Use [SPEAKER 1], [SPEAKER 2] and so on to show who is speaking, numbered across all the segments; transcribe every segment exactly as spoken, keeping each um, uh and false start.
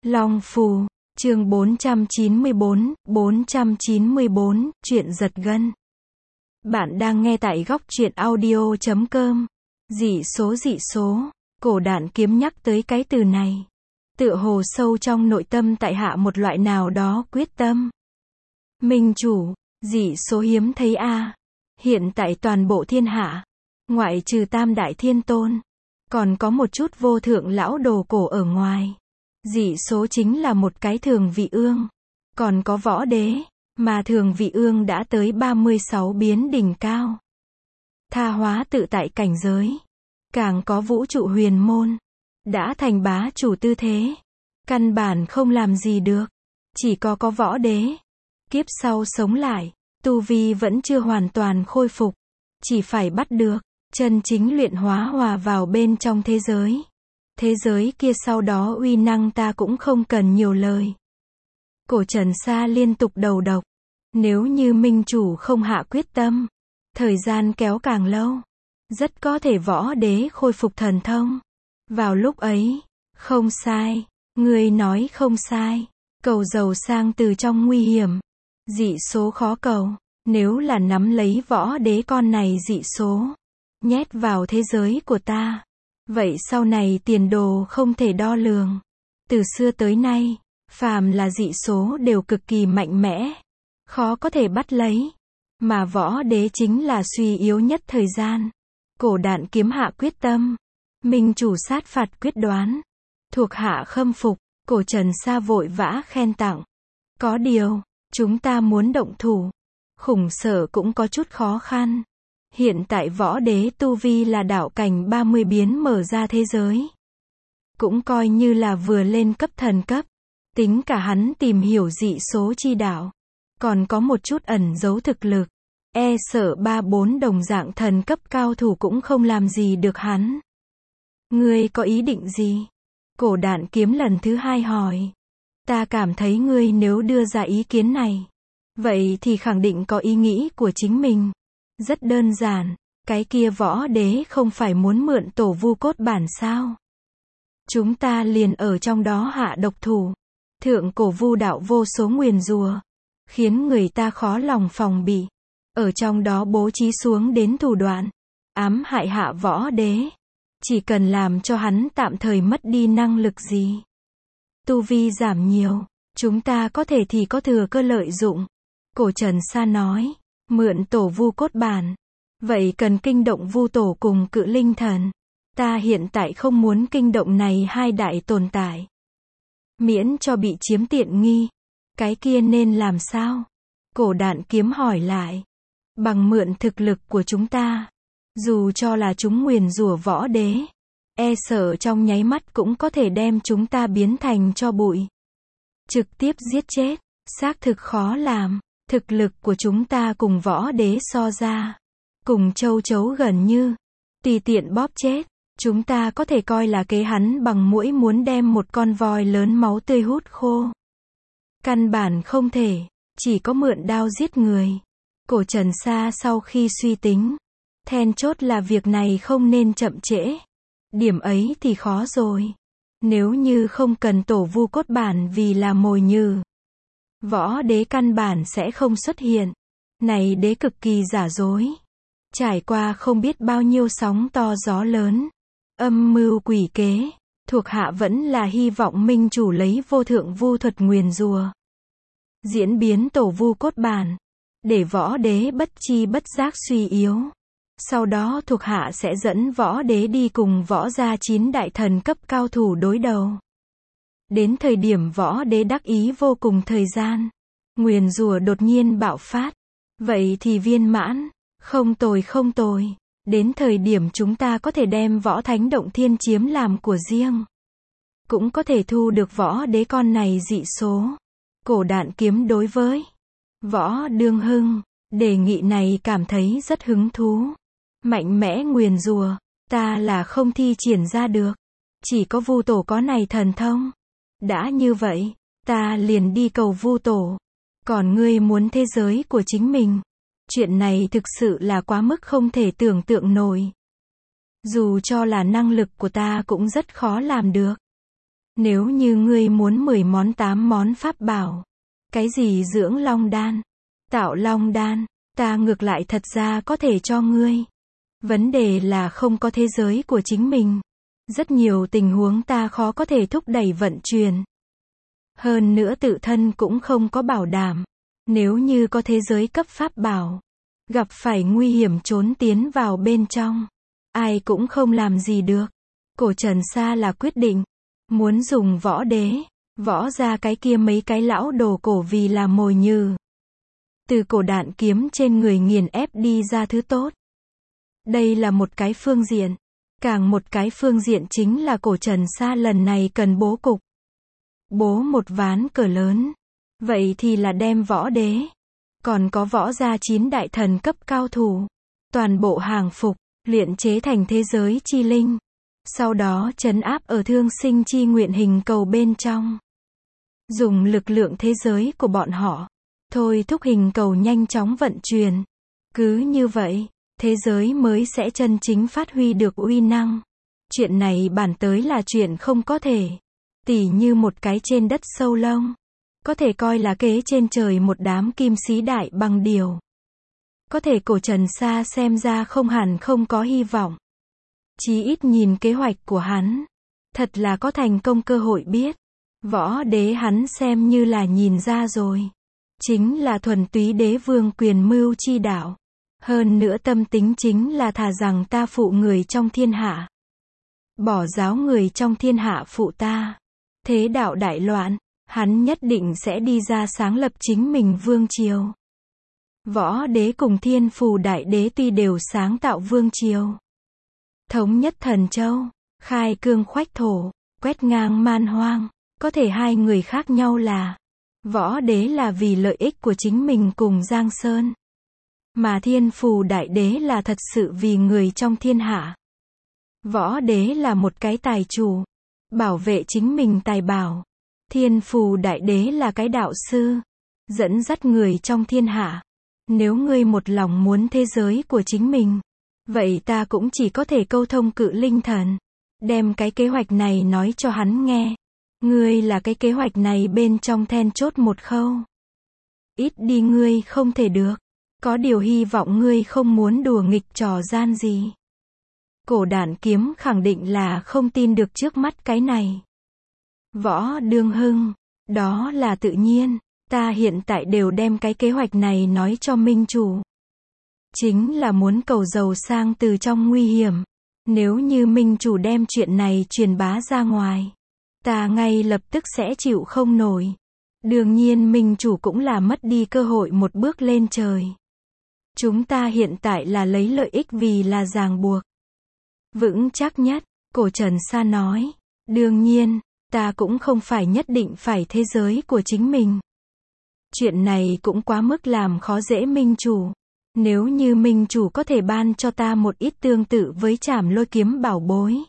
[SPEAKER 1] Long Phù, chương bốn trăm chín mươi bốn, bốn trăm chín mươi bốn, chuyện giật gân. Bạn đang nghe tại góc truyện audio chấm com. Dị số dị số, cổ đạn kiếm nhắc tới cái từ này. Tựa hồ sâu trong nội tâm tại hạ một loại nào đó quyết tâm. Minh chủ, dị số hiếm thấy a. Hiện tại toàn bộ thiên hạ, ngoại trừ tam đại thiên tôn, còn có một chút vô thượng lão đồ cổ ở ngoài. Dị số chính là một cái thường vị ương. Còn có võ đế, mà thường vị ương đã tới ba mươi sáu biến đỉnh cao. Tha hóa tự tại cảnh giới. Càng có vũ trụ huyền môn. Đã thành bá chủ tư thế. Căn bản không làm gì được. Chỉ có có võ đế. Kiếp sau sống lại. Tu vi vẫn chưa hoàn toàn khôi phục. Chỉ phải bắt được. Chân chính luyện hóa hòa vào bên trong thế giới. Thế giới kia sau đó uy năng ta cũng không cần nhiều lời. Cổ Trần Sa liên tục đầu độc. Nếu như minh chủ không hạ quyết tâm, thời gian kéo càng lâu, rất có thể võ đế khôi phục thần thông. Vào lúc ấy, không sai, người nói không sai, cầu giàu sang từ trong nguy hiểm, dị số khó cầu. Nếu là nắm lấy võ đế con này dị số, nhét vào thế giới của ta, vậy sau này tiền đồ không thể đo lường. Từ xưa tới nay, phàm là dị số đều cực kỳ mạnh mẽ, khó có thể bắt lấy. Mà võ đế chính là suy yếu nhất thời gian. Cổ đạn kiếm hạ quyết tâm. Minh chủ sát phạt quyết đoán. Thuộc hạ khâm phục. Cổ Trần Sa vội vã khen tặng. Có điều, chúng ta muốn động thủ. Khủng sở cũng có chút khó khăn. Hiện tại võ đế tu vi là đạo cảnh ba mươi biến mở ra thế giới. Cũng coi như là vừa lên cấp thần cấp. Tính cả hắn tìm hiểu dị số chi đạo. Còn có một chút ẩn giấu thực lực. E sợ ba bốn đồng dạng thần cấp cao thủ cũng không làm gì được hắn. Ngươi có ý định gì? Cổ đạn kiếm lần thứ hai hỏi. Ta cảm thấy ngươi nếu đưa ra ý kiến này, vậy thì khẳng định có ý nghĩ của chính mình. Rất đơn giản, cái kia võ đế không phải muốn mượn tổ vu cốt bản sao? Chúng ta liền ở trong đó hạ độc thủ. Thượng cổ vu đạo vô số nguyền rủa, khiến người ta khó lòng phòng bị. Ở trong đó bố trí xuống đến thủ đoạn, ám hại hạ võ đế. Chỉ cần làm cho hắn tạm thời mất đi năng lực gì, tu vi giảm nhiều, chúng ta có thể thì có thừa cơ lợi dụng. Cổ Trần Sa nói, mượn tổ vu cốt bản. Vậy cần kinh động vu tổ cùng cự linh thần. Ta hiện tại không muốn kinh động này hai đại tồn tại. Miễn cho bị chiếm tiện nghi. Cái kia nên làm sao? Cổ đạn kiếm hỏi lại. Bằng mượn thực lực của chúng ta, dù cho là chúng nguyền rủa võ đế, e sợ trong nháy mắt cũng có thể đem chúng ta biến thành tro bụi. Trực tiếp giết chết, xác thực khó làm. Thực lực của chúng ta cùng võ đế so ra, cùng châu chấu gần như, tùy tiện bóp chết. Chúng ta có thể coi là kế hắn bằng mũi muốn đem một con voi lớn máu tươi hút khô. Căn bản không thể, chỉ có mượn đao giết người. Cổ Trần Sa sau khi suy tính, then chốt là việc này không nên chậm trễ. Điểm ấy thì khó rồi. Nếu như không cần tổ vu cốt bản vì là mồi nhử, võ đế căn bản sẽ không xuất hiện. Này đế cực kỳ giả dối. Trải qua không biết bao nhiêu sóng to gió lớn, âm mưu quỷ kế, thuộc hạ vẫn là hy vọng minh chủ lấy vô thượng vu thuật nguyền rủa, diễn biến tổ vu cốt bản, để võ đế bất chi bất giác suy yếu. Sau đó thuộc hạ sẽ dẫn võ đế đi cùng võ gia chín đại thần cấp cao thủ đối đầu. Đến thời điểm võ đế đắc ý vô cùng thời gian, nguyền rủa đột nhiên bạo phát. Vậy thì viên mãn. Không tồi không tồi. Đến thời điểm chúng ta có thể đem võ thánh động thiên chiếm làm của riêng. Cũng có thể thu được võ đế con này dị số. Cổ đạn kiếm đối với Võ Đương Hưng, đề nghị này cảm thấy rất hứng thú. Mạnh mẽ nguyền rủa, ta là không thi triển ra được. Chỉ có vu tổ có này thần thông. Đã như vậy, ta liền đi cầu vu tổ. Còn ngươi muốn thế giới của chính mình. Chuyện này thực sự là quá mức không thể tưởng tượng nổi. Dù cho là năng lực của ta cũng rất khó làm được. Nếu như ngươi muốn mười món tám món pháp bảo, cái gì dưỡng long đan, tạo long đan, ta ngược lại thật ra có thể cho ngươi. Vấn đề là không có thế giới của chính mình. Rất nhiều tình huống ta khó có thể thúc đẩy vận chuyển. Hơn nữa tự thân cũng không có bảo đảm. Nếu như có thế giới cấp pháp bảo, gặp phải nguy hiểm trốn tiến vào bên trong, ai cũng không làm gì được. Cổ Trần Sa là quyết định, muốn dùng võ đế, võ ra cái kia mấy cái lão đồ cổ vì là mồi nhử. Từ cổ đạn kiếm trên người nghiền ép đi ra thứ tốt. Đây là một cái phương diện. Càng một cái phương diện chính là cổ Trần Sa lần này cần bố cục. Bố một ván cờ lớn. Vậy thì là đem võ đế. Còn có võ gia chín đại thần cấp cao thủ. Toàn bộ hàng phục, luyện chế thành thế giới chi linh. Sau đó trấn áp ở thương sinh chi nguyện hình cầu bên trong. Dùng lực lượng thế giới của bọn họ. Thôi thúc hình cầu nhanh chóng vận chuyển. Cứ như vậy, thế giới mới sẽ chân chính phát huy được uy năng. Chuyện này bản tới là chuyện không có thể. Tỉ như một cái trên đất sâu lông. Có thể coi là kế trên trời một đám kim sĩ đại bằng điều. Có thể cổ Trần Sa xem ra không hẳn không có hy vọng. Chí ít nhìn kế hoạch của hắn. Thật là có thành công cơ hội biết. Võ đế hắn xem như là nhìn ra rồi. Chính là thuần túy đế vương quyền mưu chi đạo. Hơn nữa tâm tính chính là thà rằng ta phụ người trong thiên hạ. Bỏ giáo người trong thiên hạ phụ ta. Thế đạo đại loạn, hắn nhất định sẽ đi ra sáng lập chính mình vương triều. Võ đế cùng thiên phù đại đế tuy đều sáng tạo vương triều. Thống nhất thần châu, khai cương khoách thổ, quét ngang man hoang. Có thể hai người khác nhau là, võ đế là vì lợi ích của chính mình cùng Giang Sơn. Mà thiên phù đại đế là thật sự vì người trong thiên hạ. Võ đế là một cái tài chủ, bảo vệ chính mình tài bảo. Thiên phù đại đế là cái đạo sư, dẫn dắt người trong thiên hạ. Nếu ngươi một lòng muốn thế giới của chính mình, vậy ta cũng chỉ có thể câu thông cự linh thần. Đem cái kế hoạch này nói cho hắn nghe. Ngươi là cái kế hoạch này bên trong then chốt một khâu. Ít đi ngươi không thể được. Có điều hy vọng ngươi không muốn đùa nghịch trò gian gì. Cổ Đản Kiếm khẳng định là không tin được trước mắt cái này. Võ Đương Hưng, đó là tự nhiên. Ta hiện tại đều đem cái kế hoạch này nói cho minh chủ. Chính là muốn cầu giàu sang từ trong nguy hiểm. Nếu như minh chủ đem chuyện này truyền bá ra ngoài, ta ngay lập tức sẽ chịu không nổi. Đương nhiên minh chủ cũng là mất đi cơ hội một bước lên trời. Chúng ta hiện tại là lấy lợi ích vì là ràng buộc. Vững chắc nhất, cổ Trần Sa nói. Đương nhiên, ta cũng không phải nhất định phải thế giới của chính mình. Chuyện này cũng quá mức làm khó dễ minh chủ. Nếu như minh chủ có thể ban cho ta một ít tương tự với Trảm Lôi Kiếm bảo bối,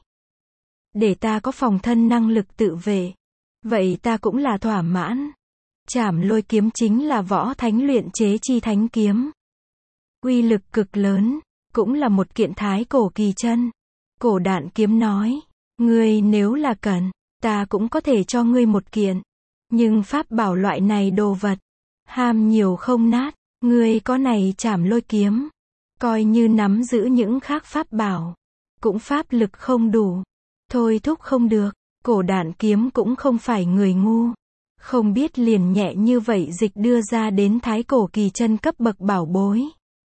[SPEAKER 1] để ta có phòng thân năng lực tự vệ, vậy ta cũng là thỏa mãn. Trảm Lôi Kiếm chính là võ thánh luyện chế chi thánh kiếm. Uy lực cực lớn, cũng là một kiện thái cổ kỳ chân. Cổ Đản Kiếm nói, ngươi nếu là cần, ta cũng có thể cho ngươi một kiện. Nhưng pháp bảo loại này đồ vật, ham nhiều không nát, ngươi có này Trảm Lôi Kiếm, coi như nắm giữ những khác pháp bảo, cũng pháp lực không đủ, thôi thúc không được. Cổ Đản Kiếm cũng không phải người ngu, không biết liền nhẹ như vậy dịch đưa ra đến thái cổ kỳ chân cấp bậc bảo bối.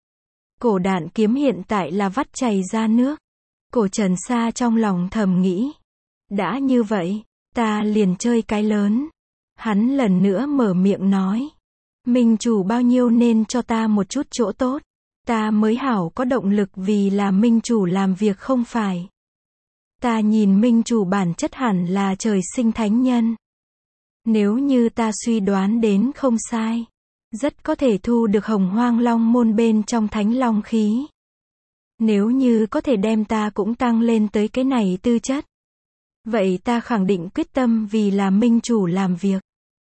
[SPEAKER 1] Cổ Đản Kiếm hiện tại là vắt chảy ra nước. Cổ Trần Sa trong lòng thầm nghĩ, đã như vậy, ta liền chơi cái lớn. Hắn lần nữa mở miệng nói, minh chủ bao nhiêu nên cho ta một chút chỗ tốt, ta mới hảo có động lực vì là minh chủ làm việc không phải. Ta nhìn minh chủ bản chất hẳn là trời sinh thánh nhân. Nếu như ta suy đoán đến không sai, rất có thể thu được Hồng Hoang Long môn bên trong thánh long khí. Nếu như có thể đem ta cũng tăng lên tới cái này tư chất, vậy ta khẳng định quyết tâm vì là minh chủ làm việc.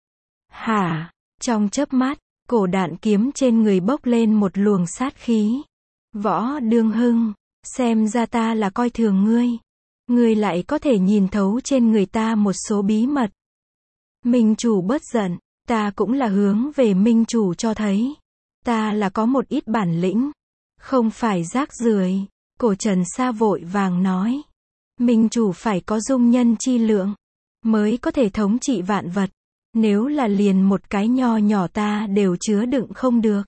[SPEAKER 1] Hả? Trong chớp mắt, cổ Đản Kiếm trên người bốc lên một luồng sát khí. Võ Đương Hưng, xem ra ta là coi thường ngươi. Ngươi lại có thể nhìn thấu trên người ta một số bí mật. Minh chủ bớt giận, ta cũng là hướng về minh chủ cho thấy. Ta là có một ít bản lĩnh. Không phải rác rưởi. Cổ Trần Sa vội vàng nói. Minh chủ phải có dung nhân chi lượng. Mới có thể thống trị vạn vật. Nếu là liền một cái nho nhỏ ta đều chứa đựng không được.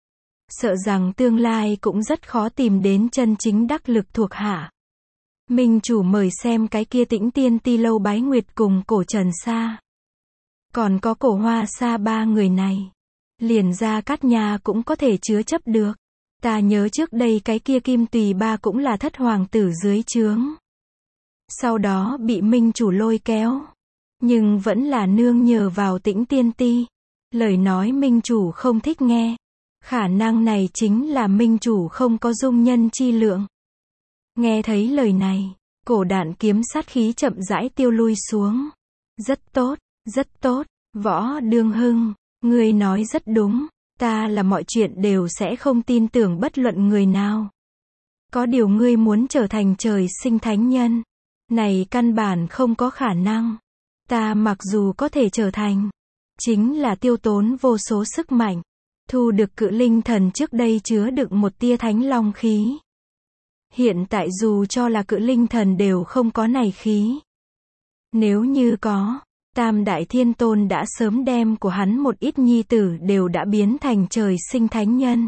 [SPEAKER 1] Sợ rằng tương lai cũng rất khó tìm đến chân chính đắc lực thuộc hạ. Minh chủ mời xem cái kia Tĩnh Tiên Ti Lâu Bái Nguyệt cùng Cổ Trần Sa. Còn có Cổ Hoa Sa ba người này. Liền Gia Cát Nha cũng có thể chứa chấp được. Ta nhớ trước đây cái kia Kim Tùy Ba cũng là thất hoàng tử dưới trướng. Sau đó bị minh chủ lôi kéo. Nhưng vẫn là nương nhờ vào Tĩnh Tiên Ti. Lời nói minh chủ không thích nghe. Khả năng này chính là minh chủ không có dung nhân chi lượng. Nghe thấy lời này, Cổ Đạn Kiếm sát khí chậm rãi tiêu lui xuống. Rất tốt, rất tốt, Võ Đương Hưng, ngươi nói rất đúng, ta là mọi chuyện đều sẽ không tin tưởng bất luận người nào. Có điều ngươi muốn trở thành trời sinh thánh nhân, này căn bản không có khả năng. Ta mặc dù có thể trở thành, chính là tiêu tốn vô số sức mạnh, thu được Cự Linh Thần trước đây chứa đựng một tia thánh long khí. Hiện tại dù cho là Cự Linh Thần đều không có này khí. Nếu như có, Tam Đại Thiên Tôn đã sớm đem của hắn một ít nhi tử đều đã biến thành trời sinh thánh nhân.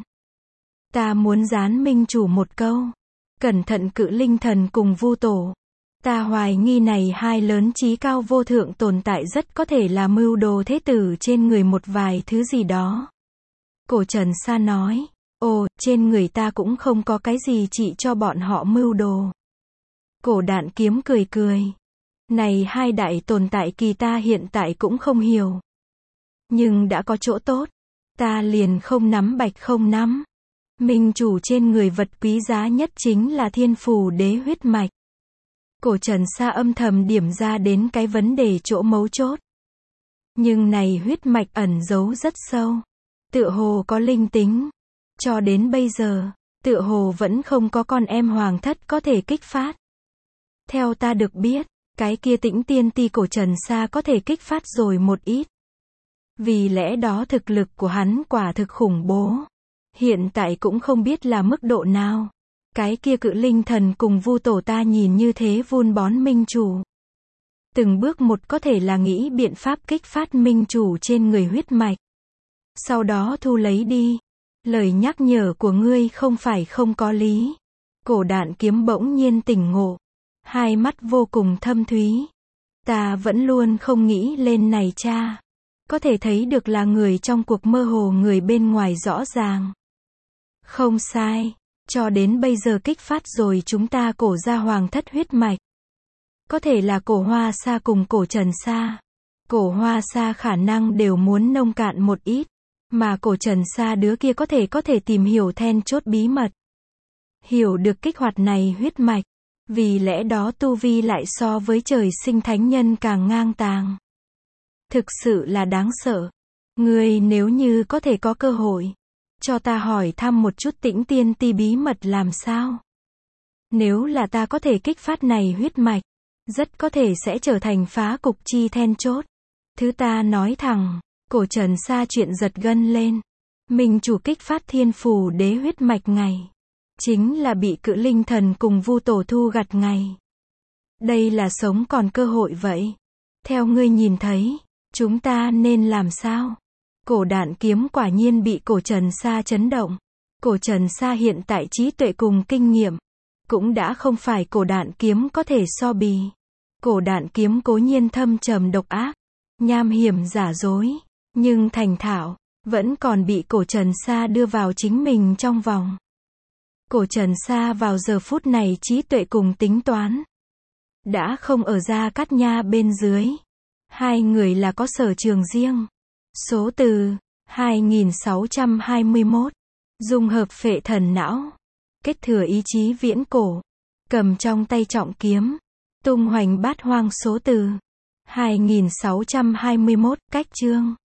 [SPEAKER 1] Ta muốn gián minh chủ một câu. Cẩn thận Cự Linh Thần cùng Vu Tổ. Ta hoài nghi này hai lớn trí cao vô thượng tồn tại rất có thể là mưu đồ thế tử trên người một vài thứ gì đó. Cổ Trần Sa nói. Ồ, trên người ta cũng không có cái gì chỉ cho bọn họ mưu đồ. Cổ Đạn Kiếm cười cười. Này hai đại tồn tại kỳ ta hiện tại cũng không hiểu. Nhưng đã có chỗ tốt. Ta liền không nắm bạch không nắm. Minh chủ trên người vật quý giá nhất chính là Thiên Phù Đế huyết mạch. Cổ Trần Sa âm thầm điểm ra đến cái vấn đề chỗ mấu chốt. Nhưng này huyết mạch ẩn giấu rất sâu. Tựa hồ có linh tính. Cho đến bây giờ, tựa hồ vẫn không có con em hoàng thất có thể kích phát. Theo ta được biết, cái kia Tĩnh Tiên Ti Cổ Trần Sa có thể kích phát rồi một ít. Vì lẽ đó thực lực của hắn quả thực khủng bố. Hiện tại cũng không biết là mức độ nào. Cái kia Cự Linh Thần cùng Vu Tổ ta nhìn như thế vun bón minh chủ. Từng bước một có thể là nghĩ biện pháp kích phát minh chủ trên người huyết mạch. Sau đó thu lấy đi. Lời nhắc nhở của ngươi không phải không có lý. Cổ Đạn Kiếm bỗng nhiên tỉnh ngộ. Hai mắt vô cùng thâm thúy. Ta vẫn luôn không nghĩ lên này cha. Có thể thấy được là người trong cuộc mơ hồ người bên ngoài rõ ràng. Không sai. Cho đến bây giờ kích phát rồi chúng ta cổ gia hoàng thất huyết mạch. Có thể là Cổ Hoa Sa cùng Cổ Trần Sa. Cổ Hoa Sa khả năng đều muốn nông cạn một ít. Mà Cổ Trần Sa đứa kia có thể có thể tìm hiểu then chốt bí mật. Hiểu được kích hoạt này huyết mạch. Vì lẽ đó tu vi lại so với trời sinh thánh nhân càng ngang tàng. Thực sự là đáng sợ. Ngươi nếu như có thể có cơ hội. Cho ta hỏi thăm một chút Tĩnh Tiên Ti bí mật làm sao? Nếu là ta có thể kích phát này huyết mạch. Rất có thể sẽ trở thành phá cục chi then chốt. Thứ ta nói thẳng. Cổ Trần Sa chuyện giật gân lên. Minh chủ kích phát Thiên Phù Đế huyết mạch ngày. Chính là bị Cự Linh Thần cùng Vu Tổ thu gặt ngày. Đây là sống còn cơ hội vậy. Theo ngươi nhìn thấy, chúng ta nên làm sao? Cổ Đạn Kiếm quả nhiên bị Cổ Trần Sa chấn động. Cổ Trần Sa hiện tại trí tuệ cùng kinh nghiệm. Cũng đã không phải Cổ Đạn Kiếm có thể so bì. Cổ Đạn Kiếm cố nhiên thâm trầm độc ác. Nham hiểm giả dối. Nhưng thành thạo. Vẫn còn bị Cổ Trần Sa đưa vào chính mình trong vòng. Cổ Trần Sa vào giờ phút này trí tuệ cùng tính toán. Đã không ở Gia Cát Nha bên dưới. Hai người là có sở trường riêng. Số từ hai nghìn sáu trăm hai mươi mốt. Dung hợp phệ thần não. Kết thừa ý chí viễn cổ. Cầm trong tay trọng kiếm. Tung hoành bát hoang số từ hai nghìn sáu trăm hai mươi mốt cách chương.